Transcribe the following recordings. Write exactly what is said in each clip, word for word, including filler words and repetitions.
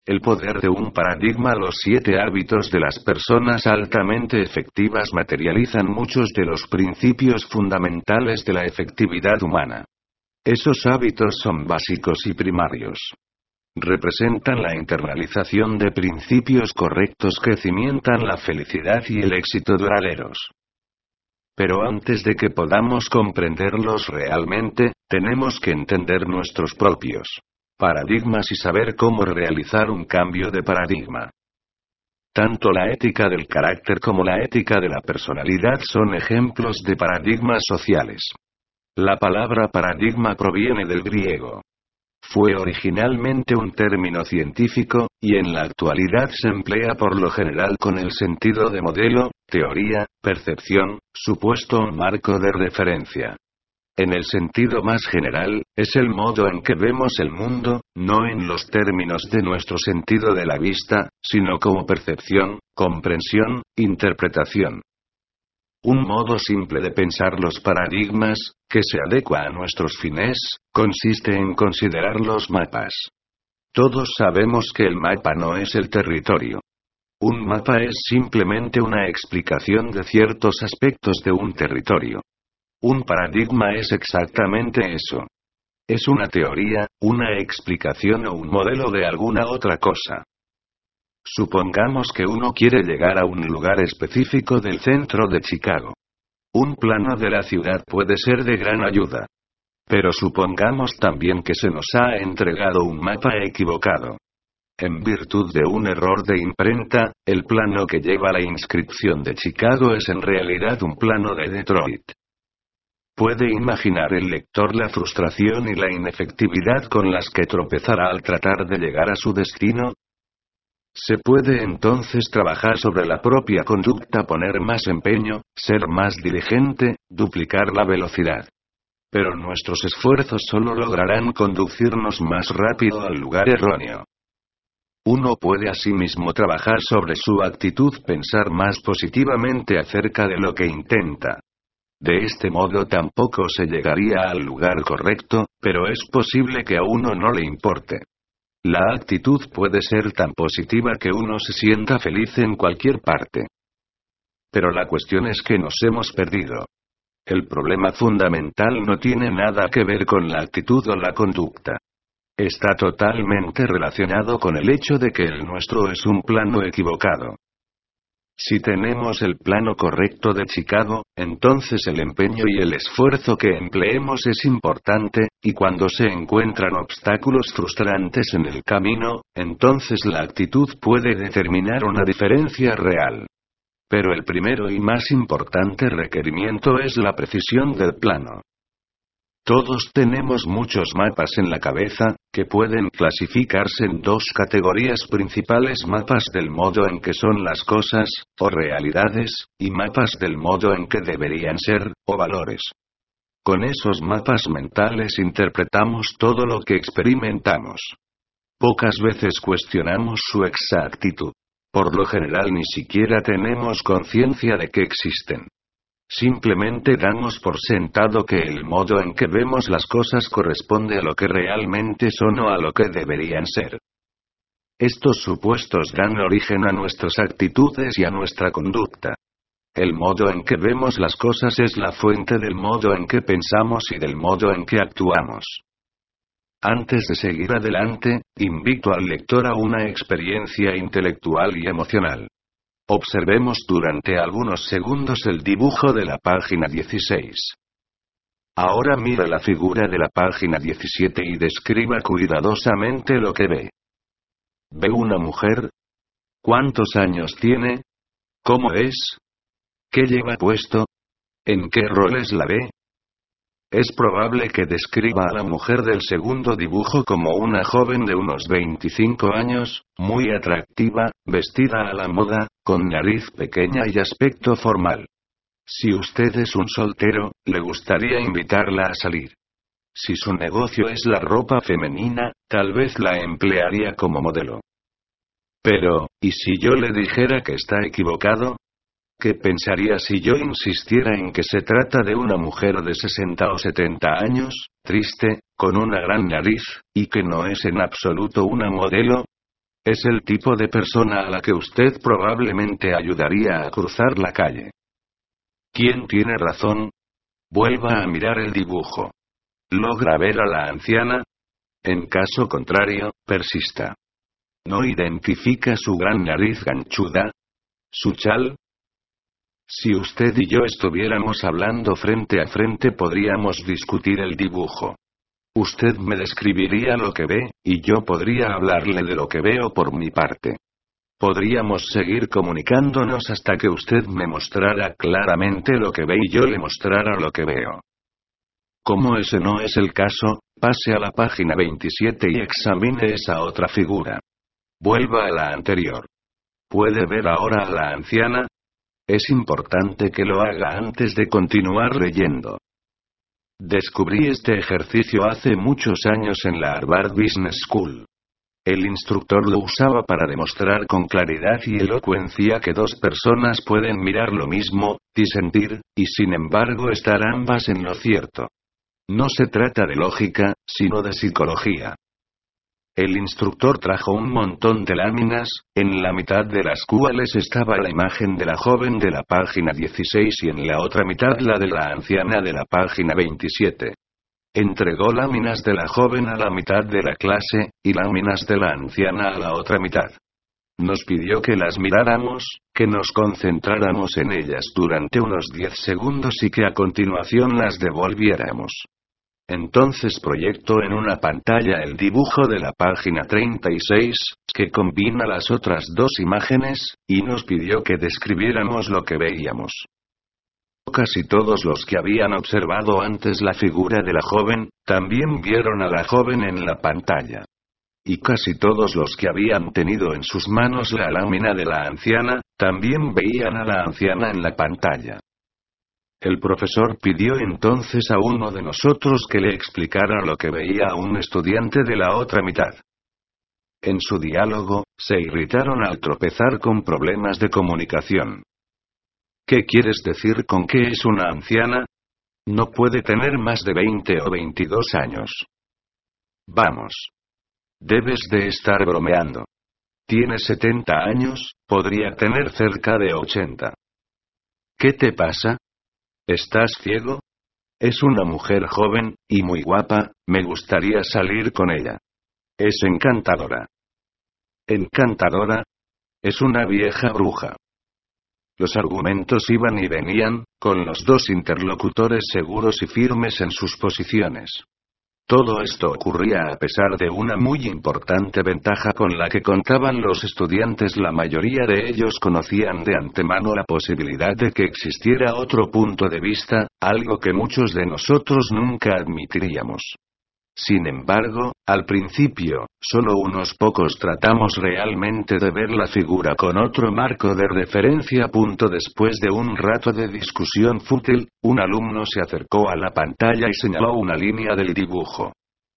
El poder de un paradigma. Los siete hábitos de las personas altamente efectivas materializan muchos de los principios fundamentales de la efectividad humana. Esos hábitos son básicos y primarios. Representan la internalización de principios correctos que cimientan la felicidad y el éxito duraderos. Pero antes de que podamos comprenderlos realmente, tenemos que entender nuestros propios paradigmas y saber cómo realizar un cambio de paradigma. Tanto la ética del carácter como la ética de la personalidad son ejemplos de paradigmas sociales. La palabra paradigma proviene del griego. Fue originalmente un término científico, y en la actualidad se emplea por lo general con el sentido de modelo, teoría, percepción, supuesto o marco de referencia. En el sentido más general, es el modo en que vemos el mundo, no en los términos de nuestro sentido de la vista, sino como percepción, comprensión, interpretación. Un modo simple de pensar los paradigmas, que se adecua a nuestros fines, consiste en considerar los mapas. Todos sabemos que el mapa no es el territorio. Un mapa es simplemente una explicación de ciertos aspectos de un territorio. Un paradigma es exactamente eso. Es una teoría, una explicación o un modelo de alguna otra cosa. Supongamos que uno quiere llegar a un lugar específico del centro de Chicago. Un plano de la ciudad puede ser de gran ayuda. Pero supongamos también que se nos ha entregado un mapa equivocado. En virtud de un error de imprenta, el plano que lleva la inscripción de Chicago es en realidad un plano de Detroit. ¿Puede imaginar el lector la frustración y la inefectividad con las que tropezará al tratar de llegar a su destino? Se puede entonces trabajar sobre la propia conducta, poner más empeño, ser más diligente, duplicar la velocidad. Pero nuestros esfuerzos solo lograrán conducirnos más rápido al lugar erróneo. Uno puede asimismo trabajar sobre su actitud, pensar más positivamente acerca de lo que intenta. De este modo tampoco se llegaría al lugar correcto, pero es posible que a uno no le importe. La actitud puede ser tan positiva que uno se sienta feliz en cualquier parte. Pero la cuestión es que nos hemos perdido. El problema fundamental no tiene nada que ver con la actitud o la conducta. Está totalmente relacionado con el hecho de que el nuestro es un plano equivocado. Si tenemos el plano correcto de Chicago, entonces el empeño y el esfuerzo que empleemos es importante, y cuando se encuentran obstáculos frustrantes en el camino, entonces la actitud puede determinar una diferencia real. Pero el primero y más importante requerimiento es la precisión del plano. Todos tenemos muchos mapas en la cabeza, que pueden clasificarse en dos categorías principales: mapas del modo en que son las cosas, o realidades, y mapas del modo en que deberían ser, o valores. Con esos mapas mentales interpretamos todo lo que experimentamos. Pocas veces cuestionamos su exactitud. Por lo general ni siquiera tenemos conciencia de que existen. Simplemente damos por sentado que el modo en que vemos las cosas corresponde a lo que realmente son o a lo que deberían ser. Estos supuestos dan origen a nuestras actitudes y a nuestra conducta. El modo en que vemos las cosas es la fuente del modo en que pensamos y del modo en que actuamos. Antes de seguir adelante, invito al lector a una experiencia intelectual y emocional. Observemos durante algunos segundos el dibujo de la página dieciséis. Ahora mire la figura de la página diecisiete y describa cuidadosamente lo que ve. ¿Ve una mujer? ¿Cuántos años tiene? ¿Cómo es? ¿Qué lleva puesto? ¿En qué roles la ve? Es probable que describa a la mujer del segundo dibujo como una joven de unos veinticinco años, muy atractiva, vestida a la moda, con nariz pequeña y aspecto formal. Si usted es un soltero, le gustaría invitarla a salir. Si su negocio es la ropa femenina, tal vez la emplearía como modelo. Pero, ¿y si yo le dijera que está equivocado? ¿Qué pensaría si yo insistiera en que se trata de una mujer de sesenta o setenta años, triste, con una gran nariz, y que no es en absoluto una modelo? Es el tipo de persona a la que usted probablemente ayudaría a cruzar la calle. ¿Quién tiene razón? Vuelva a mirar el dibujo. ¿Logra ver a la anciana? En caso contrario, persista. ¿No identifica su gran nariz ganchuda? ¿Su chal? Si usted y yo estuviéramos hablando frente a frente podríamos discutir el dibujo. Usted me describiría lo que ve, y yo podría hablarle de lo que veo por mi parte. Podríamos seguir comunicándonos hasta que usted me mostrara claramente lo que ve y yo le mostrara lo que veo. Como ese no es el caso, pase a la página veintisiete y examine esa otra figura. Vuelva a la anterior. ¿Puede ver ahora a la anciana? Es importante que lo haga antes de continuar leyendo. Descubrí este ejercicio hace muchos años en la Harvard Business School. El instructor lo usaba para demostrar con claridad y elocuencia que dos personas pueden mirar lo mismo, disentir, y sin embargo estar ambas en lo cierto. No se trata de lógica, sino de psicología. El instructor trajo un montón de láminas, en la mitad de las cuales estaba la imagen de la joven de la página dieciséis y en la otra mitad la de la anciana de la página veintisiete. Entregó láminas de la joven a la mitad de la clase, y láminas de la anciana a la otra mitad. Nos pidió que las miráramos, que nos concentráramos en ellas durante unos diez segundos y que a continuación las devolviéramos. Entonces proyectó en una pantalla el dibujo de la página treinta y seis, que combina las otras dos imágenes, y nos pidió que describiéramos lo que veíamos. Casi todos los que habían observado antes la figura de la joven, también vieron a la joven en la pantalla. Y casi todos los que habían tenido en sus manos la lámina de la anciana, también veían a la anciana en la pantalla. El profesor pidió entonces a uno de nosotros que le explicara lo que veía a un estudiante de la otra mitad. En su diálogo, se irritaron al tropezar con problemas de comunicación. ¿Qué quieres decir con que es una anciana? No puede tener más de veinte o veintidós años. Vamos. Debes de estar bromeando. Tiene setenta años, podría tener cerca de ochenta. ¿Qué te pasa? ¿Estás ciego? Es una mujer joven, y muy guapa, me gustaría salir con ella. Es encantadora. ¿Encantadora? Es una vieja bruja. Los argumentos iban y venían, con los dos interlocutores seguros y firmes en sus posiciones. Todo esto ocurría a pesar de una muy importante ventaja con la que contaban los estudiantes. La mayoría de ellos conocían de antemano la posibilidad de que existiera otro punto de vista, algo que muchos de nosotros nunca admitiríamos. Sin embargo, al principio, solo unos pocos tratamos realmente de ver la figura con otro marco de referencia. Punto después de un rato de discusión fútil, un alumno se acercó a la pantalla y señaló una línea del dibujo.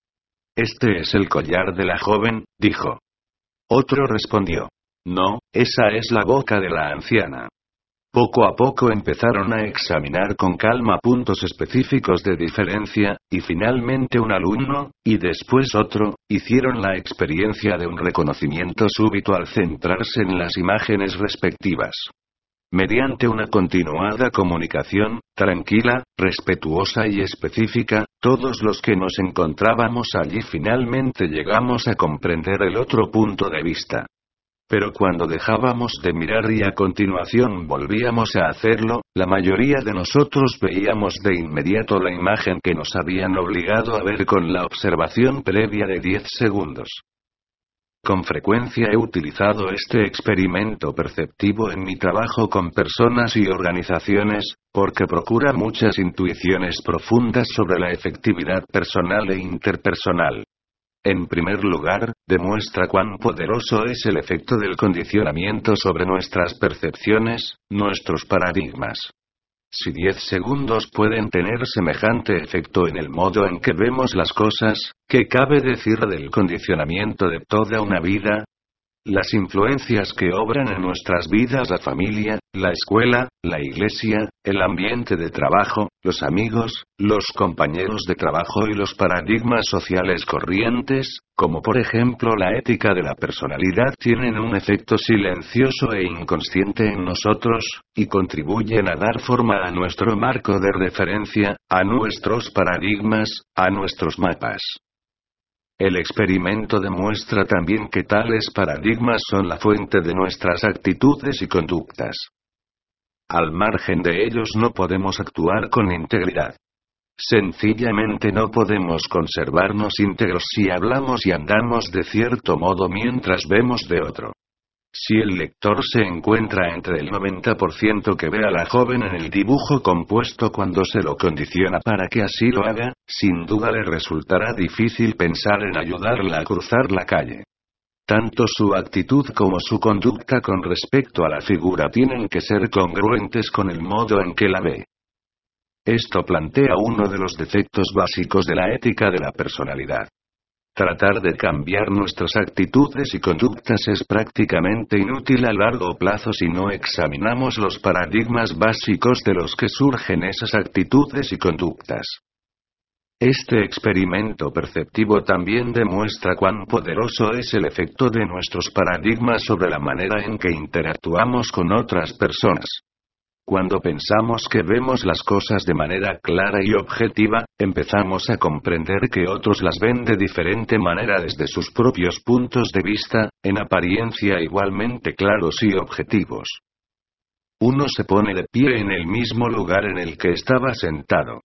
«Este es el collar de la joven», dijo. Otro respondió. «No, esa es la boca de la anciana». Poco a poco empezaron a examinar con calma puntos específicos de diferencia, y finalmente un alumno, y después otro, hicieron la experiencia de un reconocimiento súbito al centrarse en las imágenes respectivas. Mediante una continuada comunicación, tranquila, respetuosa y específica, todos los que nos encontrábamos allí finalmente llegamos a comprender el otro punto de vista. Pero cuando dejábamos de mirar y a continuación volvíamos a hacerlo, la mayoría de nosotros veíamos de inmediato la imagen que nos habían obligado a ver con la observación previa de diez segundos. Con frecuencia he utilizado este experimento perceptivo en mi trabajo con personas y organizaciones, porque procura muchas intuiciones profundas sobre la efectividad personal e interpersonal. En primer lugar, demuestra cuán poderoso es el efecto del condicionamiento sobre nuestras percepciones, nuestros paradigmas. Si diez segundos pueden tener semejante efecto en el modo en que vemos las cosas, ¿qué cabe decir del condicionamiento de toda una vida? Las influencias que obran en nuestras vidas: la familia, la escuela, la iglesia, el ambiente de trabajo, los amigos, los compañeros de trabajo y los paradigmas sociales corrientes, como por ejemplo la ética de la personalidad, tienen un efecto silencioso e inconsciente en nosotros, y contribuyen a dar forma a nuestro marco de referencia, a nuestros paradigmas, a nuestros mapas. El experimento demuestra también que tales paradigmas son la fuente de nuestras actitudes y conductas. Al margen de ellos no podemos actuar con integridad. Sencillamente no podemos conservarnos íntegros si hablamos y andamos de cierto modo mientras vemos de otro. Si el lector se encuentra entre el noventa por ciento que ve a la joven en el dibujo compuesto cuando se lo condiciona para que así lo haga, sin duda le resultará difícil pensar en ayudarla a cruzar la calle. Tanto su actitud como su conducta con respecto a la figura tienen que ser congruentes con el modo en que la ve. Esto plantea uno de los defectos básicos de la ética de la personalidad. Tratar de cambiar nuestras actitudes y conductas es prácticamente inútil a largo plazo si no examinamos los paradigmas básicos de los que surgen esas actitudes y conductas. Este experimento perceptivo también demuestra cuán poderoso es el efecto de nuestros paradigmas sobre la manera en que interactuamos con otras personas. Cuando pensamos que vemos las cosas de manera clara y objetiva, empezamos a comprender que otros las ven de diferente manera desde sus propios puntos de vista, en apariencia igualmente claros y objetivos. Uno se pone de pie en el mismo lugar en el que estaba sentado.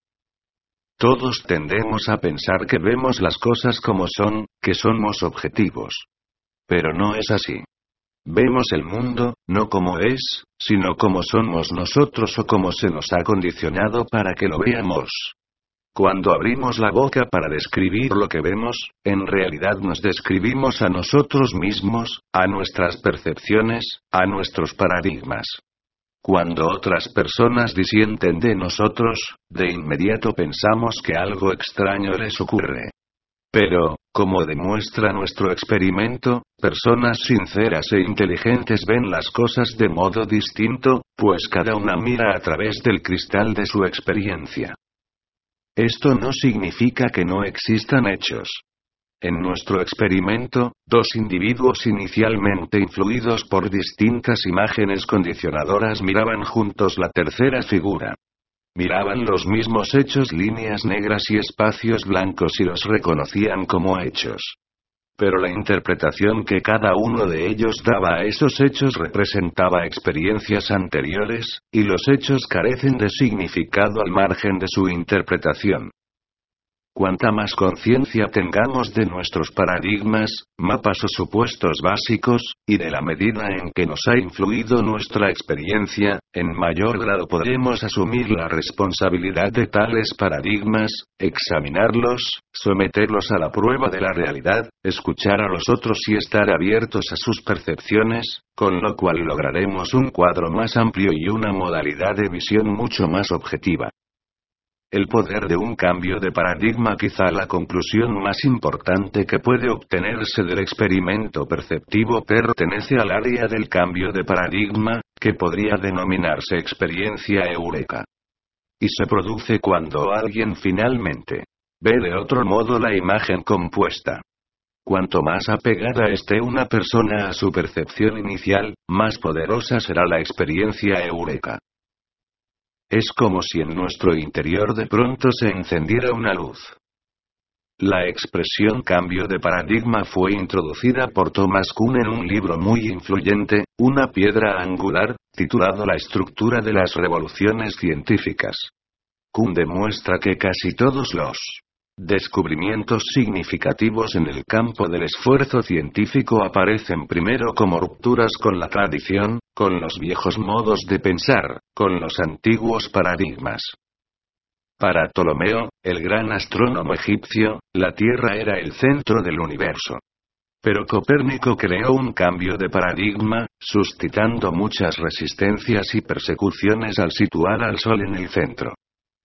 Todos tendemos a pensar que vemos las cosas como son, que somos objetivos. Pero no es así. Vemos el mundo, no como es, sino como somos nosotros o como se nos ha condicionado para que lo veamos. Cuando abrimos la boca para describir lo que vemos, en realidad nos describimos a nosotros mismos, a nuestras percepciones, a nuestros paradigmas. Cuando otras personas disienten de nosotros, de inmediato pensamos que algo extraño les ocurre. Pero, como demuestra nuestro experimento, personas sinceras e inteligentes ven las cosas de modo distinto, pues cada una mira a través del cristal de su experiencia. Esto no significa que no existan hechos. En nuestro experimento, dos individuos inicialmente influidos por distintas imágenes condicionadoras miraban juntos la tercera figura. Miraban los mismos hechos, líneas negras y espacios blancos, y los reconocían como hechos. Pero la interpretación que cada uno de ellos daba a esos hechos representaba experiencias anteriores, y los hechos carecen de significado al margen de su interpretación. Cuanta más conciencia tengamos de nuestros paradigmas, mapas o supuestos básicos, y de la medida en que nos ha influido nuestra experiencia, en mayor grado podremos asumir la responsabilidad de tales paradigmas, examinarlos, someterlos a la prueba de la realidad, escuchar a los otros y estar abiertos a sus percepciones, con lo cual lograremos un cuadro más amplio y una modalidad de visión mucho más objetiva. El poder de un cambio de paradigma. Quizá la conclusión más importante que puede obtenerse del experimento perceptivo pertenece al área del cambio de paradigma, que podría denominarse experiencia eureka. Y se produce cuando alguien finalmente ve de otro modo la imagen compuesta. Cuanto más apegada esté una persona a su percepción inicial, más poderosa será la experiencia eureka. Es como si en nuestro interior de pronto se encendiera una luz. La expresión cambio de paradigma fue introducida por Thomas Kuhn en un libro muy influyente, Una piedra angular, titulado La estructura de las revoluciones científicas. Kuhn demuestra que casi todos los descubrimientos significativos en el campo del esfuerzo científico aparecen primero como rupturas con la tradición, con los viejos modos de pensar, con los antiguos paradigmas. Para Ptolomeo, el gran astrónomo egipcio, la Tierra era el centro del universo. Pero Copérnico creó un cambio de paradigma, suscitando muchas resistencias y persecuciones al situar al Sol en el centro.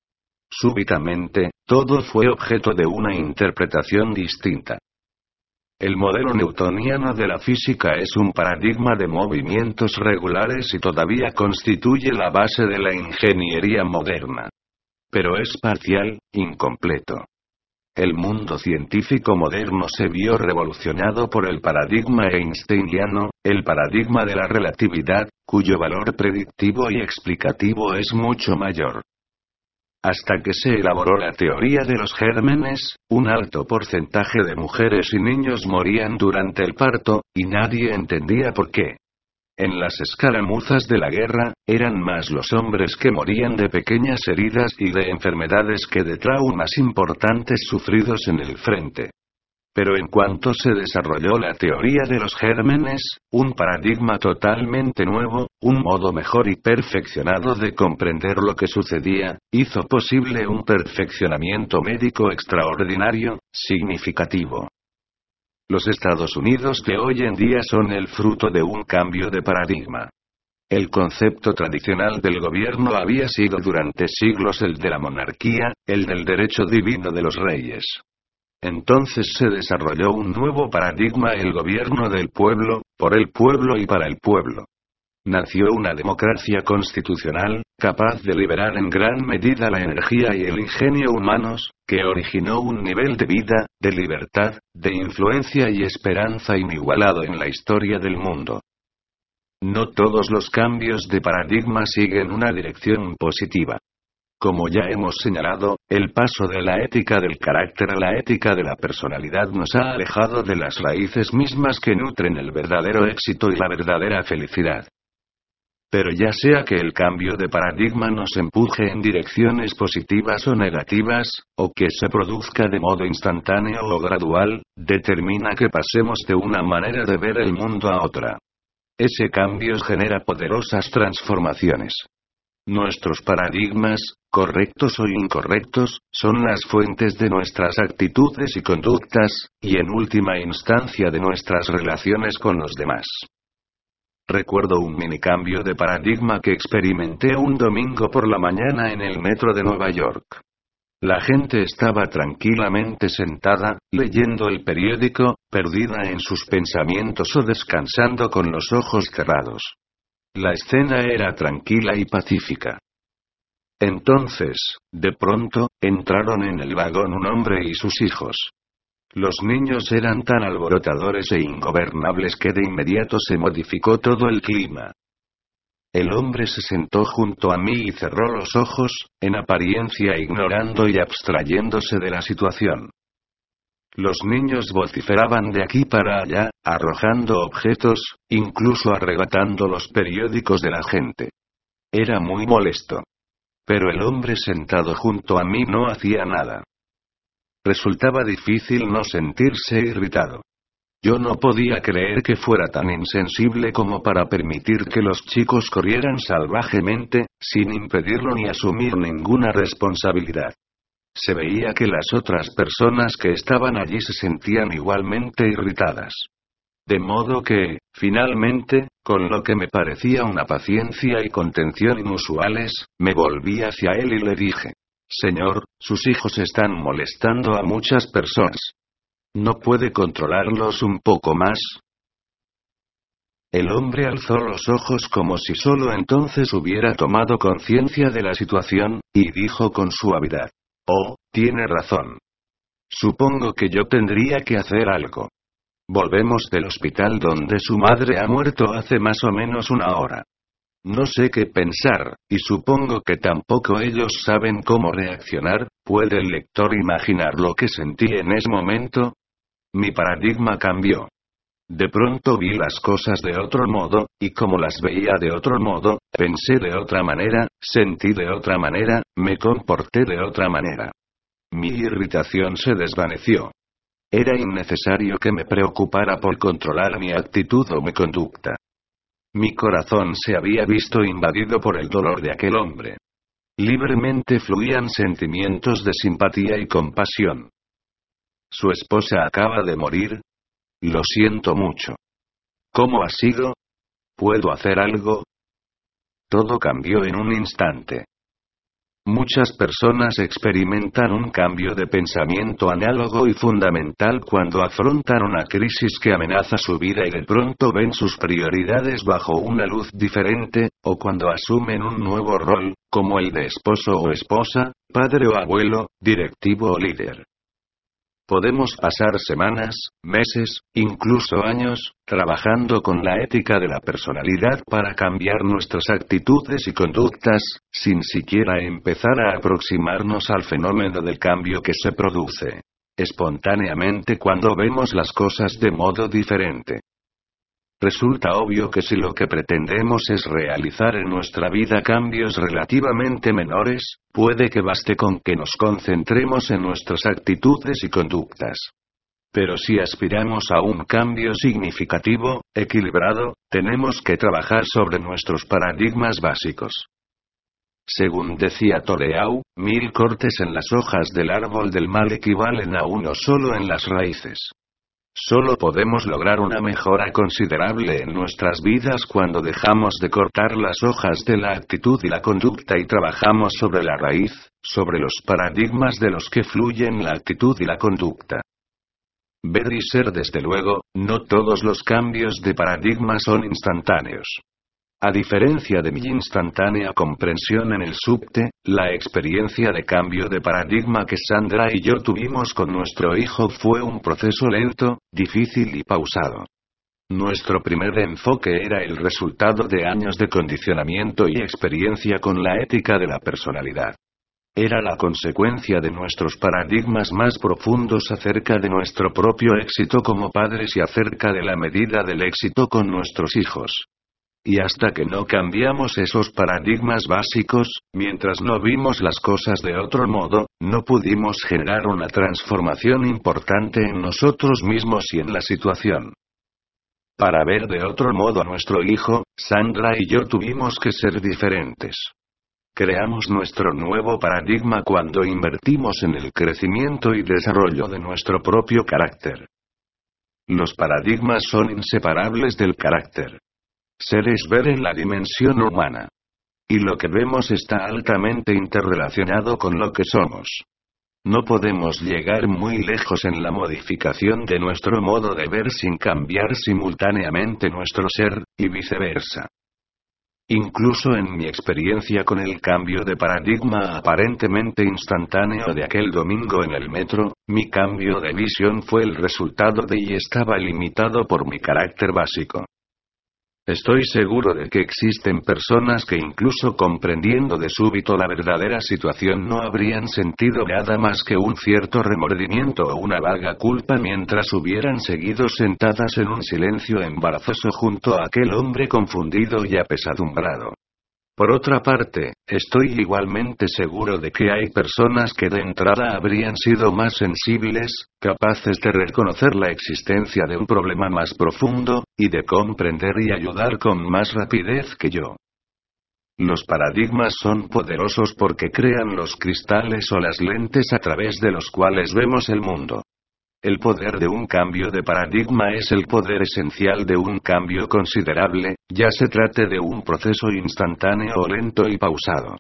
Súbitamente, todo fue objeto de una interpretación distinta. El modelo newtoniano de la física es un paradigma de movimientos regulares y todavía constituye la base de la ingeniería moderna. Pero es parcial, incompleto. El mundo científico moderno se vio revolucionado por el paradigma einsteiniano, el paradigma de la relatividad, cuyo valor predictivo y explicativo es mucho mayor. Hasta que se elaboró la teoría de los gérmenes, un alto porcentaje de mujeres y niños morían durante el parto, y nadie entendía por qué. En las escaramuzas de la guerra, eran más los hombres que morían de pequeñas heridas y de enfermedades que de traumas importantes sufridos en el frente. Pero en cuanto se desarrolló la teoría de los gérmenes, un paradigma totalmente nuevo, un modo mejor y perfeccionado de comprender lo que sucedía, hizo posible un perfeccionamiento médico extraordinario, significativo. Los Estados Unidos de hoy en día son el fruto de un cambio de paradigma. El concepto tradicional del gobierno había sido durante siglos el de la monarquía, el del derecho divino de los reyes. Entonces se desarrolló un nuevo paradigma, el gobierno del pueblo, por el pueblo y para el pueblo. Nació una democracia constitucional, capaz de liberar en gran medida la energía y el ingenio humanos, que originó un nivel de vida, de libertad, de influencia y esperanza inigualado en la historia del mundo. No todos los cambios de paradigma siguen una dirección positiva. Como ya hemos señalado, el paso de la ética del carácter a la ética de la personalidad nos ha alejado de las raíces mismas que nutren el verdadero éxito y la verdadera felicidad. Pero ya sea que el cambio de paradigma nos empuje en direcciones positivas o negativas, o que se produzca de modo instantáneo o gradual, determina que pasemos de una manera de ver el mundo a otra. Ese cambio genera poderosas transformaciones. Nuestros paradigmas, correctos o incorrectos, son las fuentes de nuestras actitudes y conductas, y en última instancia de nuestras relaciones con los demás. Recuerdo un minicambio de paradigma que experimenté un domingo por la mañana en el metro de Nueva York. La gente estaba tranquilamente sentada, leyendo el periódico, perdida en sus pensamientos o descansando con los ojos cerrados. La escena era tranquila y pacífica. Entonces, de pronto, entraron en el vagón un hombre y sus hijos. Los niños eran tan alborotadores e ingobernables que de inmediato se modificó todo el clima. El hombre se sentó junto a mí y cerró los ojos, en apariencia ignorando y abstrayéndose de la situación. Los niños vociferaban de aquí para allá, arrojando objetos, incluso arrebatando los periódicos de la gente. Era muy molesto. Pero el hombre sentado junto a mí no hacía nada. Resultaba difícil no sentirse irritado. Yo no podía creer que fuera tan insensible como para permitir que los chicos corrieran salvajemente, sin impedirlo ni asumir ninguna responsabilidad. Se veía que las otras personas que estaban allí se sentían igualmente irritadas. De modo que, finalmente, con lo que me parecía una paciencia y contención inusuales, me volví hacia él y le dije: Señor, sus hijos están molestando a muchas personas. ¿No puede controlarlos un poco más? El hombre alzó los ojos como si solo entonces hubiera tomado conciencia de la situación, y dijo con suavidad: Oh, tiene razón. Supongo que yo tendría que hacer algo. Volvemos del hospital donde su madre ha muerto hace más o menos una hora. No sé qué pensar, y supongo que tampoco ellos saben cómo reaccionar. ¿Puede el lector imaginar lo que sentí en ese momento? Mi paradigma cambió. De pronto vi las cosas de otro modo, y como las veía de otro modo, pensé de otra manera, sentí de otra manera, me comporté de otra manera. Mi irritación se desvaneció. Era innecesario que me preocupara por controlar mi actitud o mi conducta. Mi corazón se había visto invadido por el dolor de aquel hombre. Libremente fluían sentimientos de simpatía y compasión. Su esposa acaba de morir. Lo siento mucho. ¿Cómo ha sido? ¿Puedo hacer algo? Todo cambió en un instante. Muchas personas experimentan un cambio de pensamiento análogo y fundamental cuando afrontan una crisis que amenaza su vida y de pronto ven sus prioridades bajo una luz diferente, o cuando asumen un nuevo rol, como el de esposo o esposa, padre o abuelo, directivo o líder. Podemos pasar semanas, meses, incluso años, trabajando con la ética de la personalidad para cambiar nuestras actitudes y conductas, sin siquiera empezar a aproximarnos al fenómeno del cambio que se produce espontáneamente cuando vemos las cosas de modo diferente. Resulta obvio que si lo que pretendemos es realizar en nuestra vida cambios relativamente menores, puede que baste con que nos concentremos en nuestras actitudes y conductas. Pero si aspiramos a un cambio significativo, equilibrado, tenemos que trabajar sobre nuestros paradigmas básicos. Según decía Toreau, mil cortes en las hojas del árbol del mal equivalen a uno solo en las raíces. Solo podemos lograr una mejora considerable en nuestras vidas cuando dejamos de cortar las hojas de la actitud y la conducta y trabajamos sobre la raíz, sobre los paradigmas de los que fluyen la actitud y la conducta. Ver y ser desde luego, no todos los cambios de paradigma son instantáneos. A diferencia de mi instantánea comprensión en el subte, la experiencia de cambio de paradigma que Sandra y yo tuvimos con nuestro hijo fue un proceso lento, difícil y pausado. Nuestro primer enfoque era el resultado de años de condicionamiento y experiencia con la ética de la personalidad. Era la consecuencia de nuestros paradigmas más profundos acerca de nuestro propio éxito como padres y acerca de la medida del éxito con nuestros hijos. Y hasta que no cambiamos esos paradigmas básicos, mientras no vimos las cosas de otro modo, no pudimos generar una transformación importante en nosotros mismos y en la situación. Para ver de otro modo a nuestro hijo, Sandra y yo tuvimos que ser diferentes. Creamos nuestro nuevo paradigma cuando invertimos en el crecimiento y desarrollo de nuestro propio carácter. Los paradigmas son inseparables del carácter. Ser es ver en la dimensión humana. Y lo que vemos está altamente interrelacionado con lo que somos. No podemos llegar muy lejos en la modificación de nuestro modo de ver sin cambiar simultáneamente nuestro ser, y viceversa. Incluso en mi experiencia con el cambio de paradigma aparentemente instantáneo de aquel domingo en el metro, mi cambio de visión fue el resultado de y estaba limitado por mi carácter básico. Estoy seguro de que existen personas que incluso comprendiendo de súbito la verdadera situación no habrían sentido nada más que un cierto remordimiento o una vaga culpa mientras hubieran seguido sentadas en un silencio embarazoso junto a aquel hombre confundido y apesadumbrado. Por otra parte, estoy igualmente seguro de que hay personas que de entrada habrían sido más sensibles, capaces de reconocer la existencia de un problema más profundo, y de comprender y ayudar con más rapidez que yo. Los paradigmas son poderosos porque crean los cristales o las lentes a través de los cuales vemos el mundo. El poder de un cambio de paradigma es el poder esencial de un cambio considerable, ya se trate de un proceso instantáneo o lento y pausado.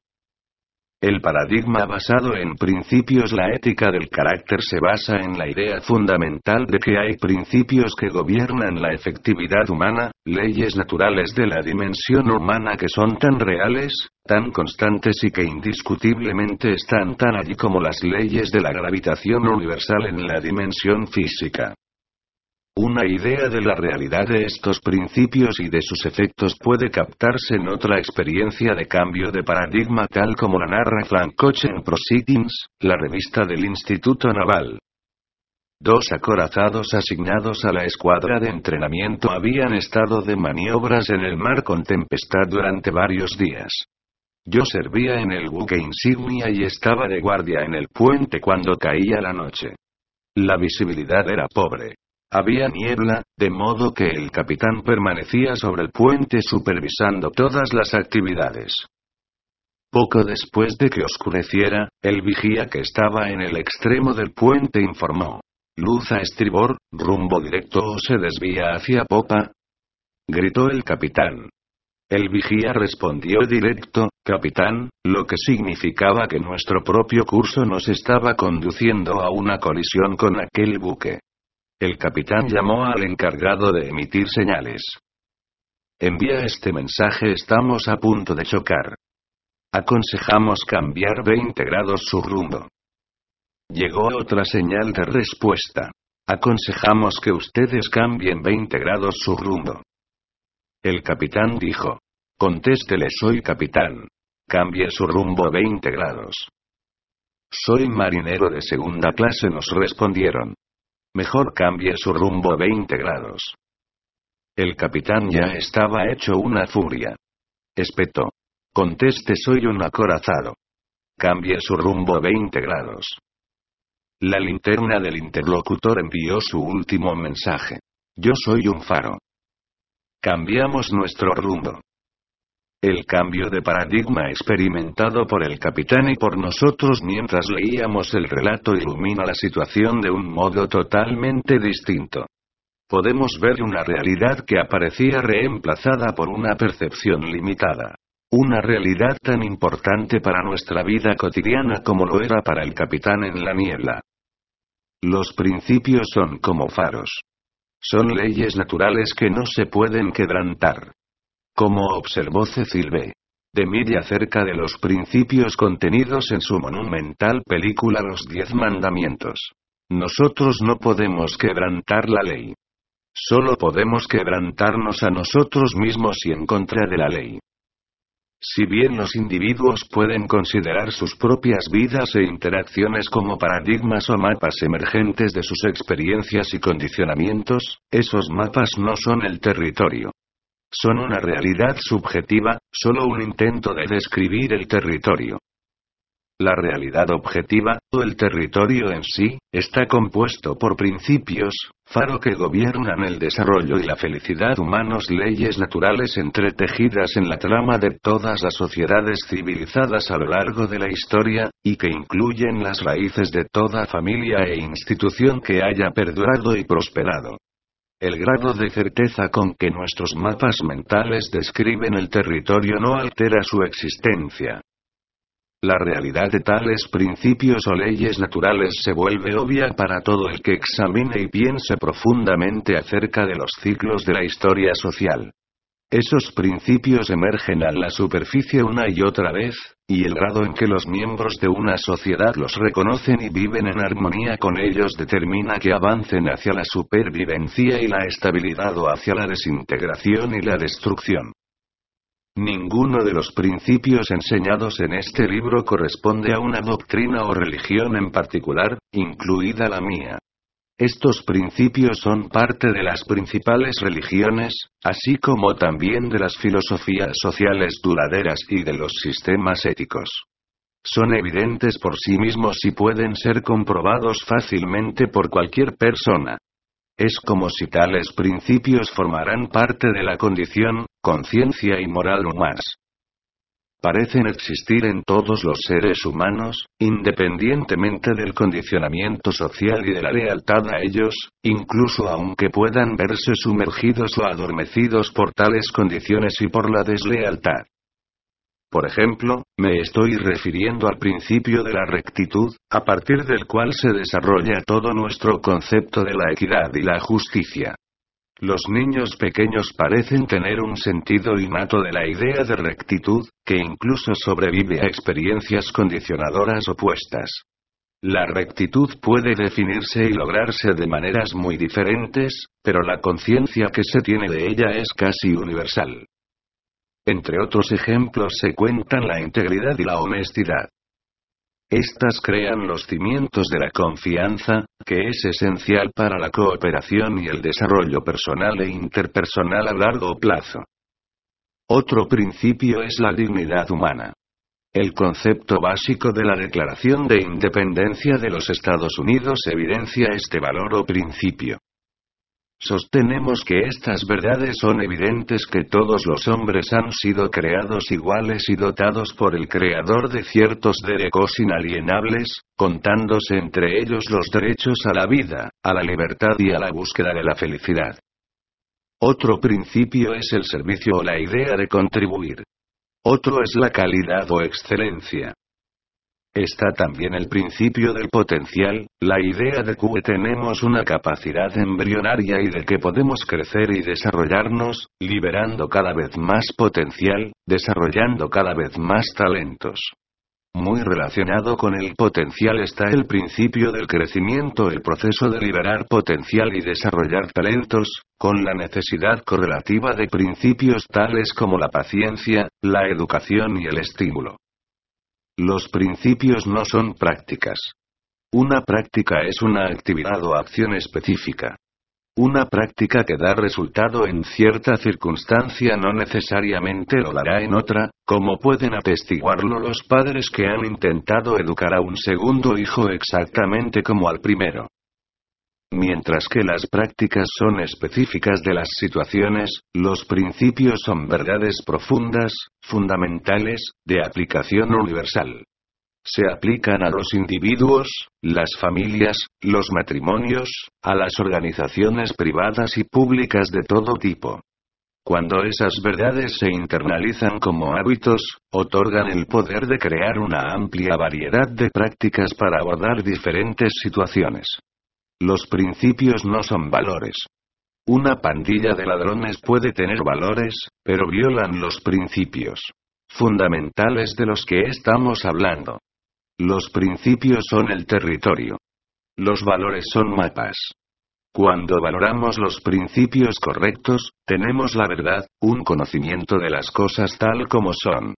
El paradigma basado en principios, la ética del carácter, se basa en la idea fundamental de que hay principios que gobiernan la efectividad humana, leyes naturales de la dimensión humana que son tan reales, tan constantes y que indiscutiblemente están tan allí como las leyes de la gravitación universal en la dimensión física. Una idea de la realidad de estos principios y de sus efectos puede captarse en otra experiencia de cambio de paradigma tal como la narra Flankoche en Proceedings, la revista del Instituto Naval. Dos acorazados asignados a la escuadra de entrenamiento habían estado de maniobras en el mar con tempestad durante varios días. Yo servía en el buque insignia y estaba de guardia en el puente cuando caía la noche. La visibilidad era pobre. Había niebla, de modo que el capitán permanecía sobre el puente supervisando todas las actividades. Poco después de que oscureciera, el vigía que estaba en el extremo del puente informó: «Luz a estribor, rumbo directo o se desvía hacia popa», gritó el capitán. El vigía respondió directo: capitán, lo que significaba que nuestro propio curso nos estaba conduciendo a una colisión con aquel buque. El capitán llamó al encargado de emitir señales. Envía este mensaje: estamos a punto de chocar. Aconsejamos cambiar veinte grados su rumbo. Llegó otra señal de respuesta. Aconsejamos que ustedes cambien veinte grados su rumbo. El capitán dijo: contéstele, soy capitán. Cambie su rumbo veinte grados. Soy marinero de segunda clase, nos respondieron. Mejor cambie su rumbo veinte grados. El capitán ya estaba hecho una furia. Espetó: conteste, soy un acorazado. Cambie su rumbo veinte grados. La linterna del interlocutor envió su último mensaje. Yo soy un faro. Cambiamos nuestro rumbo. El cambio de paradigma experimentado por el capitán y por nosotros mientras leíamos el relato ilumina la situación de un modo totalmente distinto. Podemos ver una realidad que aparecía reemplazada por una percepción limitada. Una realidad tan importante para nuestra vida cotidiana como lo era para el capitán en la niebla. Los principios son como faros. Son leyes naturales que no se pueden quebrantar. Como observó Cecil B. DeMille acerca de los principios contenidos en su monumental película Los Diez Mandamientos. Nosotros no podemos quebrantar la ley. Solo podemos quebrantarnos a nosotros mismos y en contra de la ley. Si bien los individuos pueden considerar sus propias vidas e interacciones como paradigmas o mapas emergentes de sus experiencias y condicionamientos, esos mapas no son el territorio. Son una realidad subjetiva, solo un intento de describir el territorio. La realidad objetiva, o el territorio en sí, está compuesto por principios, faro que gobiernan el desarrollo y la felicidad humanos, leyes naturales entretejidas en la trama de todas las sociedades civilizadas a lo largo de la historia, y que incluyen las raíces de toda familia e institución que haya perdurado y prosperado. El grado de certeza con que nuestros mapas mentales describen el territorio no altera su existencia. La realidad de tales principios o leyes naturales se vuelve obvia para todo el que examine y piense profundamente acerca de los ciclos de la historia social. Esos principios emergen a la superficie una y otra vez, y el grado en que los miembros de una sociedad los reconocen y viven en armonía con ellos determina que avancen hacia la supervivencia y la estabilidad o hacia la desintegración y la destrucción. Ninguno de los principios enseñados en este libro corresponde a una doctrina o religión en particular, incluida la mía. Estos principios son parte de las principales religiones, así como también de las filosofías sociales duraderas y de los sistemas éticos. Son evidentes por sí mismos y pueden ser comprobados fácilmente por cualquier persona. Es como si tales principios formaran parte de la condición, conciencia y moral humanas. Parecen existir en todos los seres humanos, independientemente del condicionamiento social y de la lealtad a ellos, incluso aunque puedan verse sumergidos o adormecidos por tales condiciones y por la deslealtad. Por ejemplo, me estoy refiriendo al principio de la rectitud, a partir del cual se desarrolla todo nuestro concepto de la equidad y la justicia. Los niños pequeños parecen tener un sentido innato de la idea de rectitud, que incluso sobrevive a experiencias condicionadoras opuestas. La rectitud puede definirse y lograrse de maneras muy diferentes, pero la conciencia que se tiene de ella es casi universal. Entre otros ejemplos se cuentan la integridad y la honestidad. Estas crean los cimientos de la confianza, que es esencial para la cooperación y el desarrollo personal e interpersonal a largo plazo. Otro principio es la dignidad humana. El concepto básico de la Declaración de Independencia de los Estados Unidos evidencia este valor o principio. Sostenemos que estas verdades son evidentes, que todos los hombres han sido creados iguales y dotados por el Creador de ciertos derechos inalienables, contándose entre ellos los derechos a la vida, a la libertad y a la búsqueda de la felicidad. Otro principio es el servicio o la idea de contribuir. Otro es la calidad o excelencia. Está también el principio del potencial, la idea de que tenemos una capacidad embrionaria y de que podemos crecer y desarrollarnos, liberando cada vez más potencial, desarrollando cada vez más talentos. Muy relacionado con el potencial está el principio del crecimiento, el proceso de liberar potencial y desarrollar talentos, con la necesidad correlativa de principios tales como la paciencia, la educación y el estímulo. Los principios no son prácticas. Una práctica es una actividad o acción específica. Una práctica que da resultado en cierta circunstancia no necesariamente lo dará en otra, como pueden atestiguarlo los padres que han intentado educar a un segundo hijo exactamente como al primero. Mientras que las prácticas son específicas de las situaciones, los principios son verdades profundas, fundamentales, de aplicación universal. Se aplican a los individuos, las familias, los matrimonios, a las organizaciones privadas y públicas de todo tipo. Cuando esas verdades se internalizan como hábitos, otorgan el poder de crear una amplia variedad de prácticas para abordar diferentes situaciones. Los principios no son valores. Una pandilla de ladrones puede tener valores, pero violan los principios fundamentales de los que estamos hablando. Los principios son el territorio. Los valores son mapas. Cuando valoramos los principios correctos, tenemos la verdad, un conocimiento de las cosas tal como son.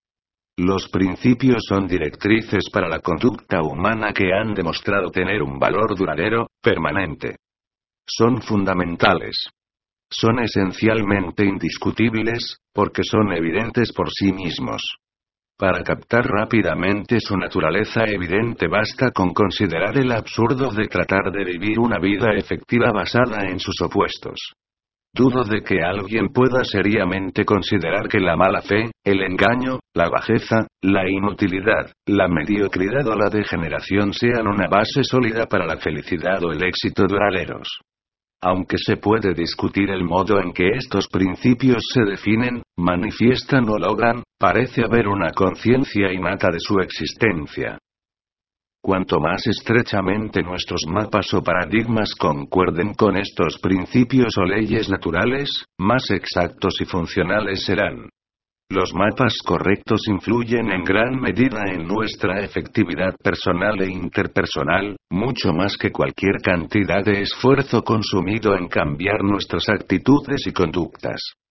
Los principios son directrices para la conducta humana que han demostrado tener un valor duradero, permanente. Son fundamentales. Son esencialmente indiscutibles, porque son evidentes por sí mismos. Para captar rápidamente su naturaleza evidente basta con considerar el absurdo de tratar de vivir una vida efectiva basada en sus opuestos. Dudo de que alguien pueda seriamente considerar que la mala fe, el engaño, la bajeza, la inutilidad, la mediocridad o la degeneración sean una base sólida para la felicidad o el éxito duraderos. Aunque se puede discutir el modo en que estos principios se definen, manifiestan o logran, parece haber una conciencia innata de su existencia. Cuanto más estrechamente nuestros mapas o paradigmas concuerden con estos principios o leyes naturales, más exactos y funcionales serán. Los mapas correctos influyen en gran medida en nuestra efectividad personal e interpersonal, mucho más que cualquier cantidad de esfuerzo consumido en cambiar nuestras actitudes y conductas.